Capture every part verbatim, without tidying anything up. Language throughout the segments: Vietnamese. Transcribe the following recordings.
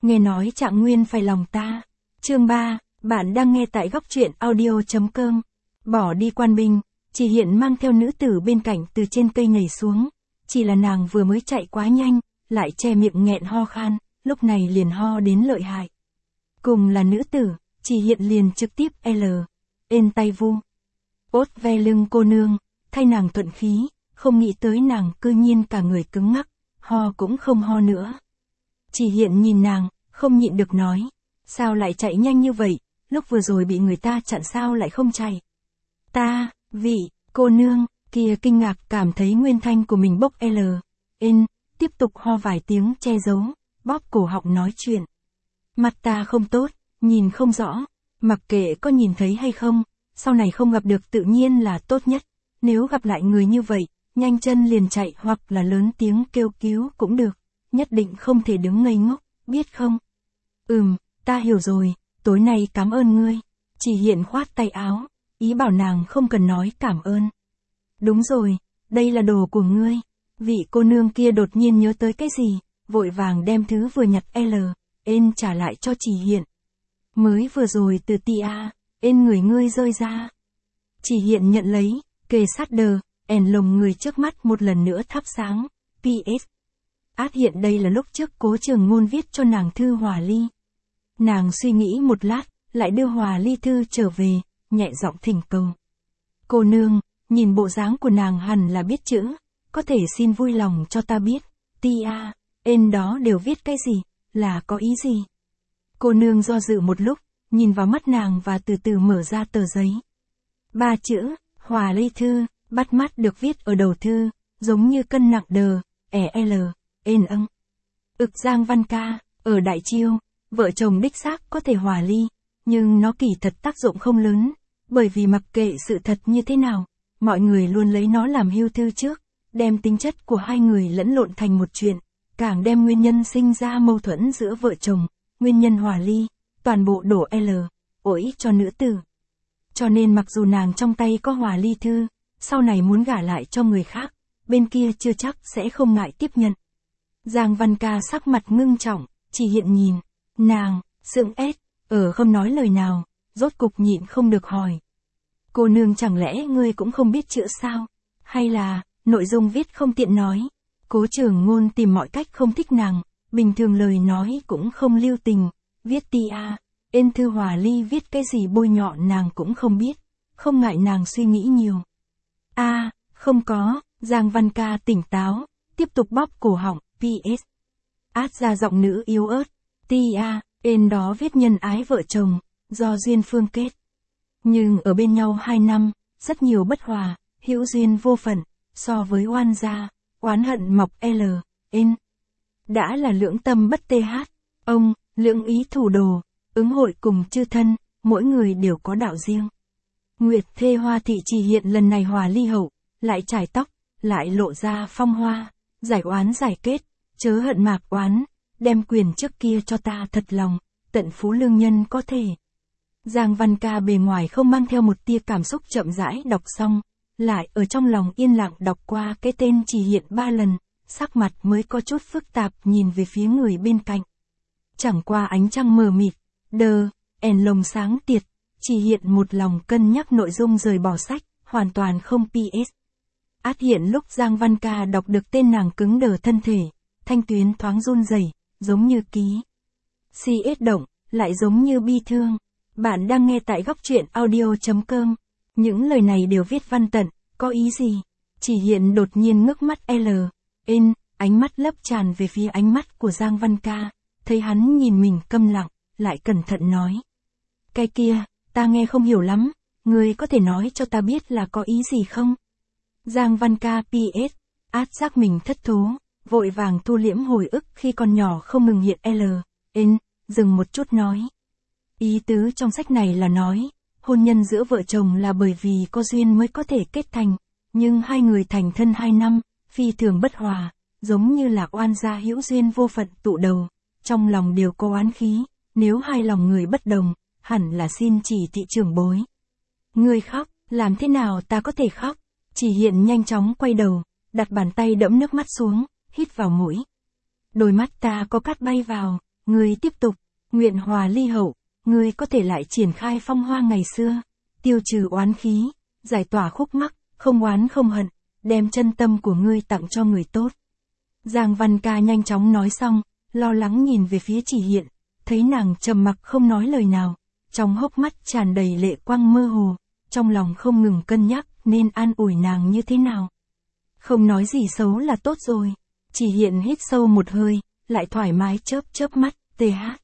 nghe nói Trạng Nguyên phải lòng ta. Chương ba, bạn đang nghe tại góc truyện audio chấm com. Bỏ đi quan binh, Chỉ Hiện mang theo nữ tử bên cạnh từ trên cây nhảy xuống. Chỉ là nàng vừa mới chạy quá nhanh, lại che miệng nghẹn ho khan, lúc này liền ho đến lợi hại. Cùng là nữ tử, Chỉ Hiện liền trực tiếp L, ên tay vu. Ốt ve lưng cô nương, thay nàng thuận khí, không nghĩ tới nàng cư nhiên cả người cứng ngắc, ho cũng không ho nữa. Chỉ Hiện nhìn nàng, không nhịn được nói, sao lại chạy nhanh như vậy, lúc vừa rồi bị người ta chặn sao lại không chạy. Ta, vị, cô nương, kia kinh ngạc cảm thấy nguyên thanh của mình bốc L, ên, tiếp tục ho vài tiếng che giấu, bóp cổ họng nói chuyện. Mặt ta không tốt, nhìn không rõ, mặc kệ có nhìn thấy hay không, sau này không gặp được tự nhiên là tốt nhất, nếu gặp lại người như vậy, nhanh chân liền chạy hoặc là lớn tiếng kêu cứu cũng được, nhất định không thể đứng ngây ngốc, biết không? Ừm, ta hiểu rồi, tối nay cảm ơn ngươi. Chỉ Hiện khoát tay áo, ý bảo nàng không cần nói cảm ơn. Đúng rồi, đây là đồ của ngươi. Vị cô nương kia đột nhiên nhớ tới cái gì, vội vàng đem thứ vừa nhặt L, ên trả lại cho Chỉ Hiện. Mới vừa rồi từ tia, ên người ngươi rơi ra. Chỉ Hiện nhận lấy, kề sát đờ, ẻn lồng người trước mắt một lần nữa thắp sáng. pê ét. Át hiện đây là lúc trước Cố Trường Ngôn viết cho nàng thư hòa ly. Nàng suy nghĩ một lát, lại đưa hòa ly thư trở về, nhẹ giọng thỉnh cầu. Cô nương, nhìn bộ dáng của nàng hẳn là biết chữ, có thể xin vui lòng cho ta biết, tia, ên đó đều viết cái gì, là có ý gì. Cô nương do dự một lúc, nhìn vào mắt nàng và từ từ mở ra tờ giấy. Ba chữ, hòa ly thư, bắt mắt được viết ở đầu thư, giống như cân nặng đờ, ẻ L, ên âng. Ực Giang Văn Ca, ở Đại Chiêu, vợ chồng đích xác có thể hòa ly, nhưng nó kỳ thật tác dụng không lớn, bởi vì mặc kệ sự thật như thế nào, mọi người luôn lấy nó làm hưu thư trước, đem tính chất của hai người lẫn lộn thành một chuyện, càng đem nguyên nhân sinh ra mâu thuẫn giữa vợ chồng, nguyên nhân hòa ly, toàn bộ đổ L, ổi cho nữ tử. Cho nên mặc dù nàng trong tay có hòa ly thư, sau này muốn gả lại cho người khác, bên kia chưa chắc sẽ không ngại tiếp nhận. Giang Văn Ca sắc mặt ngưng trọng, Chỉ Hiện nhìn, nàng, sững ét, ở không nói lời nào, rốt cục nhịn không được hỏi. Cô nương chẳng lẽ ngươi cũng không biết chữ sao? Hay là, nội dung viết không tiện nói? Cố Trường Ngôn tìm mọi cách không thích nàng, bình thường lời nói cũng không lưu tình, viết tia, ên thư hòa ly viết cái gì bôi nhọ nàng cũng không biết, không ngại nàng suy nghĩ nhiều. A, à, không có, Giang Văn Ca tỉnh táo, tiếp tục bóp cổ họng, pê ét. Át ra giọng nữ yếu ớt, tia, ên đó viết nhân ái vợ chồng, do duyên phương kết. Nhưng ở bên nhau hai năm, rất nhiều bất hòa, hữu duyên vô phận, so với oan gia, oán hận mọc L, ên. Đã là lưỡng tâm bất tê hát, ông, lưỡng ý thủ đồ, ứng hội cùng chư thân, mỗi người đều có đạo riêng. Nguyệt thê Hoa Thị Chỉ Hiện lần này hòa ly hậu, lại trải tóc, lại lộ ra phong hoa, giải oán giải kết, chớ hận mạc oán, đem quyền trước kia cho ta thật lòng, tận phú lương nhân có thể. Giang Văn Ca bề ngoài không mang theo một tia cảm xúc chậm rãi đọc xong, lại ở trong lòng yên lặng đọc qua cái tên Chỉ Hiện ba lần, sắc mặt mới có chút phức tạp nhìn về phía người bên cạnh. Chẳng qua ánh trăng mờ mịt, đờ, ẻn lồng sáng tiệt, Chỉ Hiện một lòng cân nhắc nội dung rời bỏ sách, hoàn toàn không pê ét. Át hiện lúc Giang Văn Ca đọc được tên nàng cứng đờ thân thể, thanh tuyến thoáng run rẩy, giống như ký. xê ét động, lại giống như bi thương. Bạn đang nghe tại góc truyện audio chấm com. Những lời này đều viết văn tận, có ý gì? Chỉ Hiện đột nhiên ngước mắt L, ên, ánh mắt lấp tràn về phía ánh mắt của Giang Văn Ca, thấy hắn nhìn mình câm lặng, lại cẩn thận nói. Cái kia, ta nghe không hiểu lắm, ngươi có thể nói cho ta biết là có ý gì không? Giang Văn Ca pê ét, át giác mình thất thố, vội vàng thu liễm hồi ức khi còn nhỏ không ngừng hiện L, ên, dừng một chút nói. Ý tứ trong sách này là nói, hôn nhân giữa vợ chồng là bởi vì có duyên mới có thể kết thành, nhưng hai người thành thân hai năm, phi thường bất hòa, giống như là oan gia hữu duyên vô phận tụ đầu, trong lòng đều có oán khí, nếu hai lòng người bất đồng, hẳn là xin chỉ thị trưởng bối. Ngươi khóc, làm thế nào ta có thể khóc? Chỉ Hiện nhanh chóng quay đầu, đặt bàn tay đẫm nước mắt xuống, hít vào mũi. Đôi mắt ta có cát bay vào, ngươi tiếp tục, nguyện hòa ly hậu, ngươi có thể lại triển khai phong hoa ngày xưa, tiêu trừ oán khí, giải tỏa khúc mắc, không oán không hận, đem chân tâm của ngươi tặng cho người tốt. Giang Văn Ca nhanh chóng nói xong, lo lắng nhìn về phía Chỉ Hiện, thấy nàng trầm mặc không nói lời nào, trong hốc mắt tràn đầy lệ quang mơ hồ, trong lòng không ngừng cân nhắc nên an ủi nàng như thế nào. Không nói gì xấu là tốt rồi. Chỉ Hiện hít sâu một hơi, lại thoải mái chớp chớp mắt, tê hát.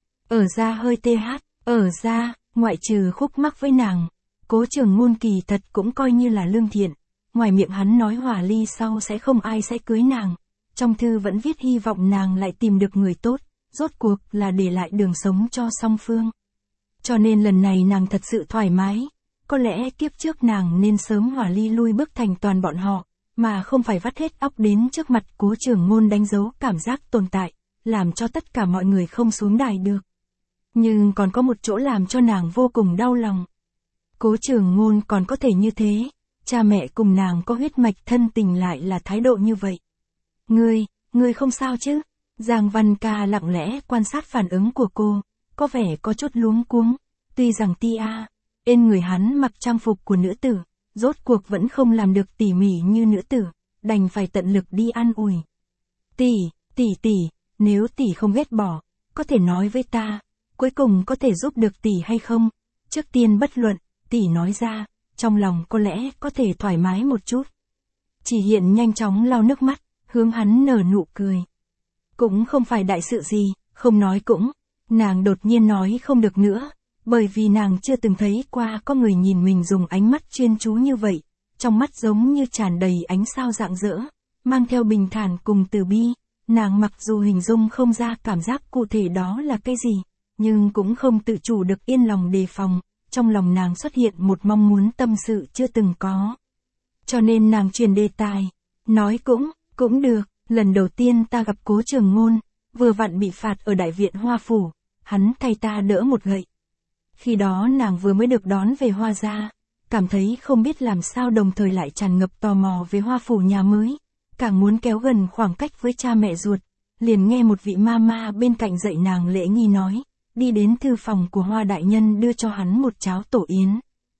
Ở ra hơi tê hát, ở ra, ngoại trừ khúc mắc với nàng, Cố Trường Ngôn kỳ thật cũng coi như là lương thiện, ngoài miệng hắn nói hòa ly sau sẽ không ai sẽ cưới nàng, trong thư vẫn viết hy vọng nàng lại tìm được người tốt, rốt cuộc là để lại đường sống cho song phương. Cho nên lần này nàng thật sự thoải mái, có lẽ kiếp trước nàng nên sớm hòa ly lui bước thành toàn bọn họ, mà không phải vắt hết óc đến trước mặt Cố Trường Ngôn đánh dấu cảm giác tồn tại, làm cho tất cả mọi người không xuống đài được. Nhưng còn có một chỗ làm cho nàng vô cùng đau lòng. Cố Trường Ngôn còn có thể như thế, cha mẹ cùng nàng có huyết mạch thân tình lại là thái độ như vậy. Ngươi, ngươi không sao chứ? Giang Văn Ca lặng lẽ quan sát phản ứng của cô, có vẻ có chút luống cuống, tuy rằng Tia, bên người hắn mặc trang phục của nữ tử, rốt cuộc vẫn không làm được tỉ mỉ như nữ tử, đành phải tận lực đi an ủi. Tỷ, tỷ tỷ, nếu tỷ không ghét bỏ, có thể nói với ta, cuối cùng có thể giúp được tỷ hay không? Trước tiên bất luận, tỷ nói ra, trong lòng có lẽ có thể thoải mái một chút. Chỉ Hiện nhanh chóng lau nước mắt, hướng hắn nở nụ cười. Cũng không phải đại sự gì, không nói cũng. Nàng đột nhiên nói không được nữa, bởi vì nàng chưa từng thấy qua có người nhìn mình dùng ánh mắt chuyên chú như vậy, trong mắt giống như tràn đầy ánh sao rạng rỡ, mang theo bình thản cùng từ bi. Nàng mặc dù hình dung không ra cảm giác cụ thể đó là cái gì, nhưng cũng không tự chủ được yên lòng đề phòng, trong lòng nàng xuất hiện một mong muốn tâm sự chưa từng có. Cho nên nàng chuyển đề tài, nói cũng, cũng được, lần đầu tiên ta gặp Cố Trường Ngôn, vừa vặn bị phạt ở Đại viện Hoa Phủ, hắn thay ta đỡ một gậy. Khi đó nàng vừa mới được đón về Hoa gia, cảm thấy không biết làm sao đồng thời lại tràn ngập tò mò về Hoa Phủ nhà mới, càng muốn kéo gần khoảng cách với cha mẹ ruột, liền nghe một vị ma ma bên cạnh dạy nàng lễ nghi nói, đi đến thư phòng của Hoa đại nhân đưa cho hắn một cháo tổ yến.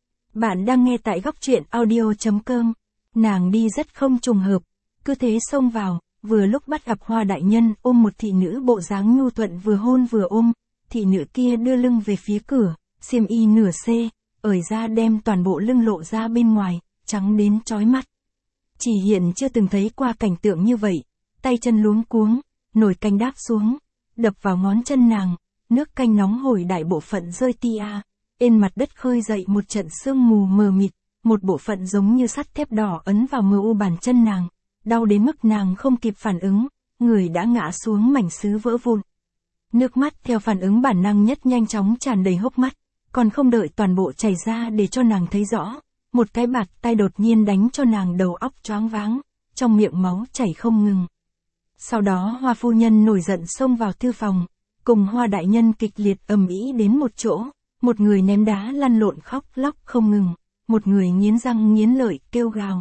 Bạn đang nghe tại góc truyện audio chấm com, nàng đi rất không trùng hợp, cứ thế xông vào, vừa lúc bắt gặp Hoa đại nhân ôm một thị nữ bộ dáng nhu thuận vừa hôn vừa ôm, thị nữ kia đưa lưng về phía cửa, xiêm y nửa xê, ởi ra đem toàn bộ lưng lộ ra bên ngoài, trắng đến chói mắt. Chỉ Hiện chưa từng thấy qua cảnh tượng như vậy, tay chân luống cuống, nồi canh đáp xuống, đập vào ngón chân nàng, nước canh nóng hổi đại bộ phận rơi tia, trên mặt đất khơi dậy một trận sương mù mờ mịt, một bộ phận giống như sắt thép đỏ ấn vào mờ u bàn chân nàng, đau đến mức nàng không kịp phản ứng, người đã ngã xuống mảnh sứ vỡ vụn. Nước mắt theo phản ứng bản năng nhất nhanh chóng tràn đầy hốc mắt, còn không đợi toàn bộ chảy ra để cho nàng thấy rõ, một cái bạt tay đột nhiên đánh cho nàng đầu óc choáng váng, trong miệng máu chảy không ngừng. Sau đó Hoa phu nhân nổi giận xông vào thư phòng, cùng Hoa đại nhân kịch liệt ầm ĩ đến một chỗ, một người ném đá lăn lộn khóc lóc không ngừng, một người nghiến răng nghiến lợi kêu gào.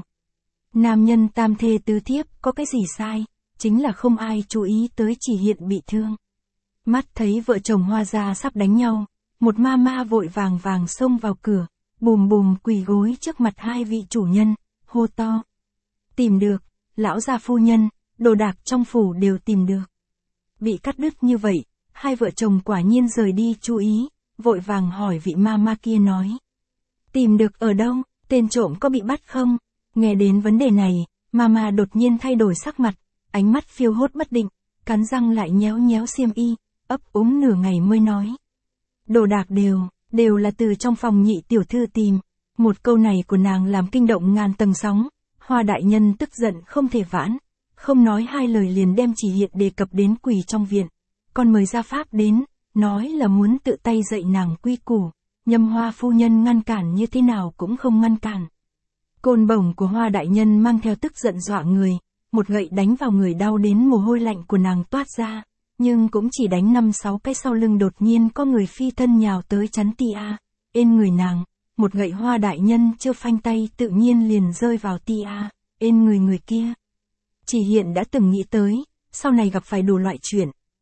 Nam nhân tam thê tứ thiếp có cái gì sai, chính là không ai chú ý tới Chỉ Hiện bị thương. Mắt thấy vợ chồng Hoa gia sắp đánh nhau, một ma ma vội vàng vàng xông vào cửa, bùm bùm quỳ gối trước mặt hai vị chủ nhân, hô to. Tìm được, lão gia phu nhân, đồ đạc trong phủ đều tìm được. Bị cắt đứt như vậy, hai vợ chồng quả nhiên rời đi chú ý, vội vàng hỏi vị ma ma kia nói. Tìm được ở đâu, tên trộm có bị bắt không? Nghe đến vấn đề này, ma ma đột nhiên thay đổi sắc mặt, ánh mắt phiêu hốt bất định, cắn răng lại nhéo nhéo xiêm y, ấp úng nửa ngày mới nói. Đồ đạc đều, đều là từ trong phòng nhị tiểu thư tìm. Một câu này của nàng làm kinh động ngàn tầng sóng, Hoa đại nhân tức giận không thể vãn, không nói hai lời liền đem Chỉ Hiện đề cập đến quỳ trong viện, còn mời gia pháp đến, nói là muốn tự tay dạy nàng quy củ, nhâm Hoa phu nhân ngăn cản như thế nào cũng không ngăn cản. Côn bổng của Hoa đại nhân mang theo tức giận dọa người, một gậy đánh vào người đau đến mồ hôi lạnh của nàng toát ra, nhưng cũng chỉ đánh năm sáu cái sau lưng đột nhiên có người phi thân nhào tới chắn tia, ên người nàng, một gậy Hoa đại nhân chưa phanh tay tự nhiên liền rơi vào tia, ên người người kia. Chỉ Hiện đã từng nghĩ tới, sau này gặp phải đủ loại chuyện,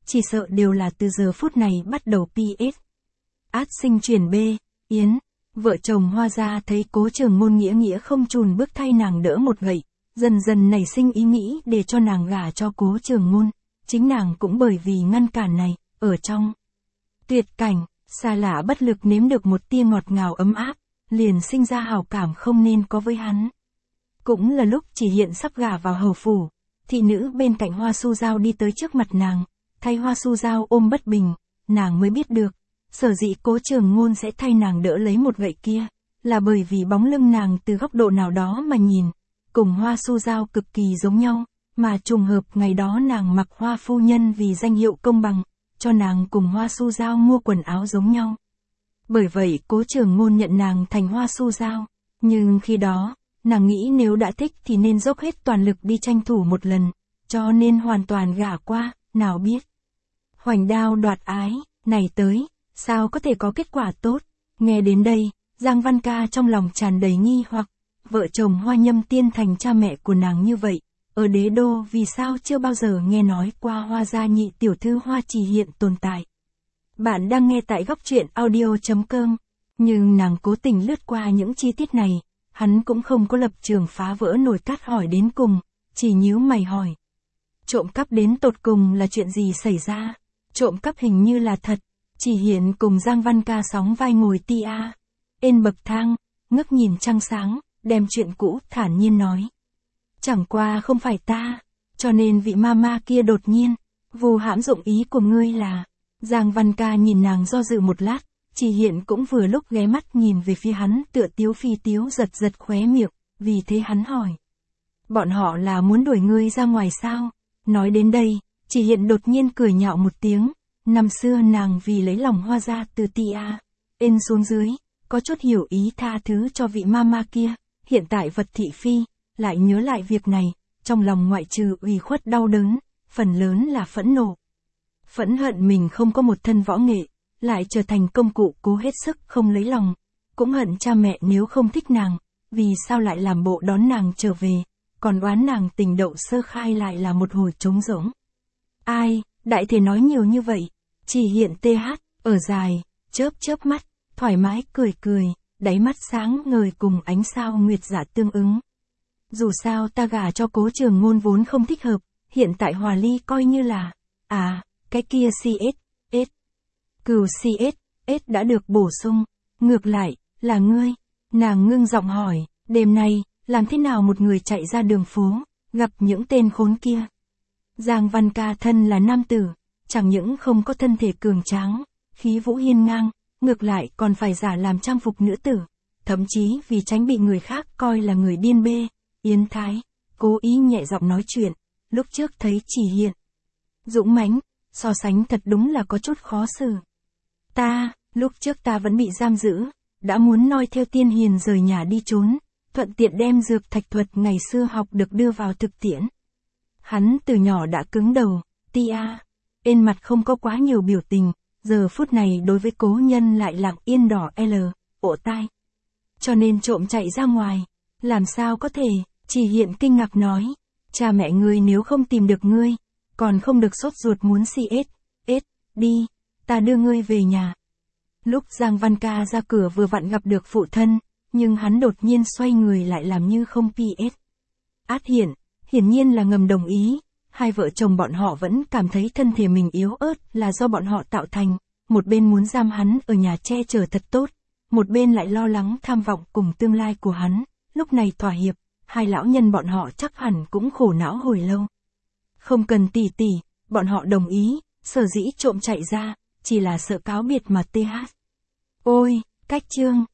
chỉ sợ đều là từ giờ phút này bắt đầu pê ét. Át sinh chuyển B, Yến, vợ chồng Hoa gia thấy Cố Trường Môn nghĩa nghĩa không chùn bước thay nàng đỡ một gậy, dần dần nảy sinh ý nghĩ để cho nàng gả cho Cố Trường Môn, chính nàng cũng bởi vì ngăn cản này, ở trong tuyệt cảnh, xa lạ bất lực nếm được một tia ngọt ngào ấm áp, liền sinh ra hào cảm không nên có với hắn. Cũng là lúc Chỉ Hiện sắp gả vào hầu phủ, thị nữ bên cạnh Hoa Su Giao đi tới trước mặt nàng, thay Hoa Su Giao ôm bất bình, nàng mới biết được, sở dĩ Cố Trường Ngôn sẽ thay nàng đỡ lấy một gậy kia, là bởi vì bóng lưng nàng từ góc độ nào đó mà nhìn, cùng Hoa Su Giao cực kỳ giống nhau, mà trùng hợp ngày đó nàng mặc Hoa phu nhân vì danh hiệu công bằng, cho nàng cùng Hoa Su Giao mua quần áo giống nhau. Bởi vậy Cố Trường Ngôn nhận nàng thành Hoa Su Giao, nhưng khi đó, nàng nghĩ nếu đã thích thì nên dốc hết toàn lực đi tranh thủ một lần, cho nên hoàn toàn gả qua, nào biết. Hoành đao đoạt ái, này tới, sao có thể có kết quả tốt, nghe đến đây, Giang Văn Ca trong lòng tràn đầy nghi hoặc, vợ chồng Hoa Nhâm Tiên thành cha mẹ của nàng như vậy, ở đế đô vì sao chưa bao giờ nghe nói qua Hoa gia nhị tiểu thư Hoa Chỉ Hiện tồn tại. Bạn đang nghe tại góc truyện audio chấm com, nhưng nàng cố tình lướt qua những chi tiết này, hắn cũng không có lập trường phá vỡ nồi cát hỏi đến cùng, chỉ nhíu mày hỏi. Trộm cắp đến tột cùng là chuyện gì xảy ra? Trộm cắp hình như là thật. Chỉ Hiện cùng Giang Văn Ca sóng vai ngồi tia ên bậc thang, ngước nhìn trăng sáng, đem chuyện cũ thản nhiên nói. Chẳng qua không phải ta, cho nên vị mama kia đột nhiên, vù hãm dụng ý của ngươi là. Giang Văn Ca nhìn nàng do dự một lát, Chỉ Hiện cũng vừa lúc ghé mắt nhìn về phía hắn tựa tiếu phi tiếu giật giật khóe miệng, vì thế hắn hỏi. Bọn họ là muốn đuổi ngươi ra ngoài sao? Nói đến đây, Chỉ Hiện đột nhiên cười nhạo một tiếng. Năm xưa nàng vì lấy lòng Hoa gia từ tia ên xuống dưới, có chút hiểu ý tha thứ cho vị mama kia, hiện tại vật thị phi, lại nhớ lại việc này, trong lòng ngoại trừ ủy khuất đau đớn, phần lớn là phẫn nộ. Phẫn hận mình không có một thân võ nghệ, lại trở thành công cụ cố hết sức không lấy lòng, cũng hận cha mẹ nếu không thích nàng, vì sao lại làm bộ đón nàng trở về, còn oán nàng tình đậu sơ khai lại là một hồi trống rỗng. Ai, đại thể nói nhiều như vậy, Chỉ Hiện tê hát, ở dài, chớp chớp mắt, thoải mái cười cười, đáy mắt sáng ngời cùng ánh sao nguyệt dạ tương ứng. Dù sao ta gả cho Cố Trường Ngôn vốn không thích hợp, hiện tại hòa ly coi như là, à, cái kia xê ét, S, cừu xê ét, S đã được bổ sung, ngược lại, là ngươi, nàng ngưng giọng hỏi, đêm nay, làm thế nào một người chạy ra đường phố, gặp những tên khốn kia. Giang Văn Ca thân là nam tử, chẳng những không có thân thể cường tráng, khí vũ hiên ngang, ngược lại còn phải giả làm trang phục nữ tử, thậm chí vì tránh bị người khác coi là người điên bê, Yến Thái, cố ý nhẹ giọng nói chuyện, lúc trước thấy Chỉ Hiện dũng mãnh, so sánh thật đúng là có chút khó xử. Ta, lúc trước ta vẫn bị giam giữ, đã muốn noi theo tiên hiền rời nhà đi trốn, thuận tiện đem dược thạch thuật ngày xưa học được đưa vào thực tiễn. Hắn từ nhỏ đã cứng đầu, tia ên mặt không có quá nhiều biểu tình, giờ phút này đối với cố nhân lại lặng yên đỏ L, ổ tai. Cho nên trộm chạy ra ngoài, làm sao có thể, Chỉ Hiện kinh ngạc nói, cha mẹ ngươi nếu không tìm được ngươi, còn không được sốt ruột muốn xê ét, S, đi, ta đưa ngươi về nhà. Lúc Giang Văn Ca ra cửa vừa vặn gặp được phụ thân, nhưng hắn đột nhiên xoay người lại làm như không pê ét. Át Hiện, hiển nhiên là ngầm đồng ý, hai vợ chồng bọn họ vẫn cảm thấy thân thể mình yếu ớt là do bọn họ tạo thành, một bên muốn giam hắn ở nhà che chở thật tốt, một bên lại lo lắng tham vọng cùng tương lai của hắn, lúc này thỏa hiệp, hai lão nhân bọn họ chắc hẳn cũng khổ não hồi lâu. Không cần tỉ tỉ, bọn họ đồng ý, sở dĩ trộm chạy ra, chỉ là sợ cáo biệt mà th. Ôi, cách chương.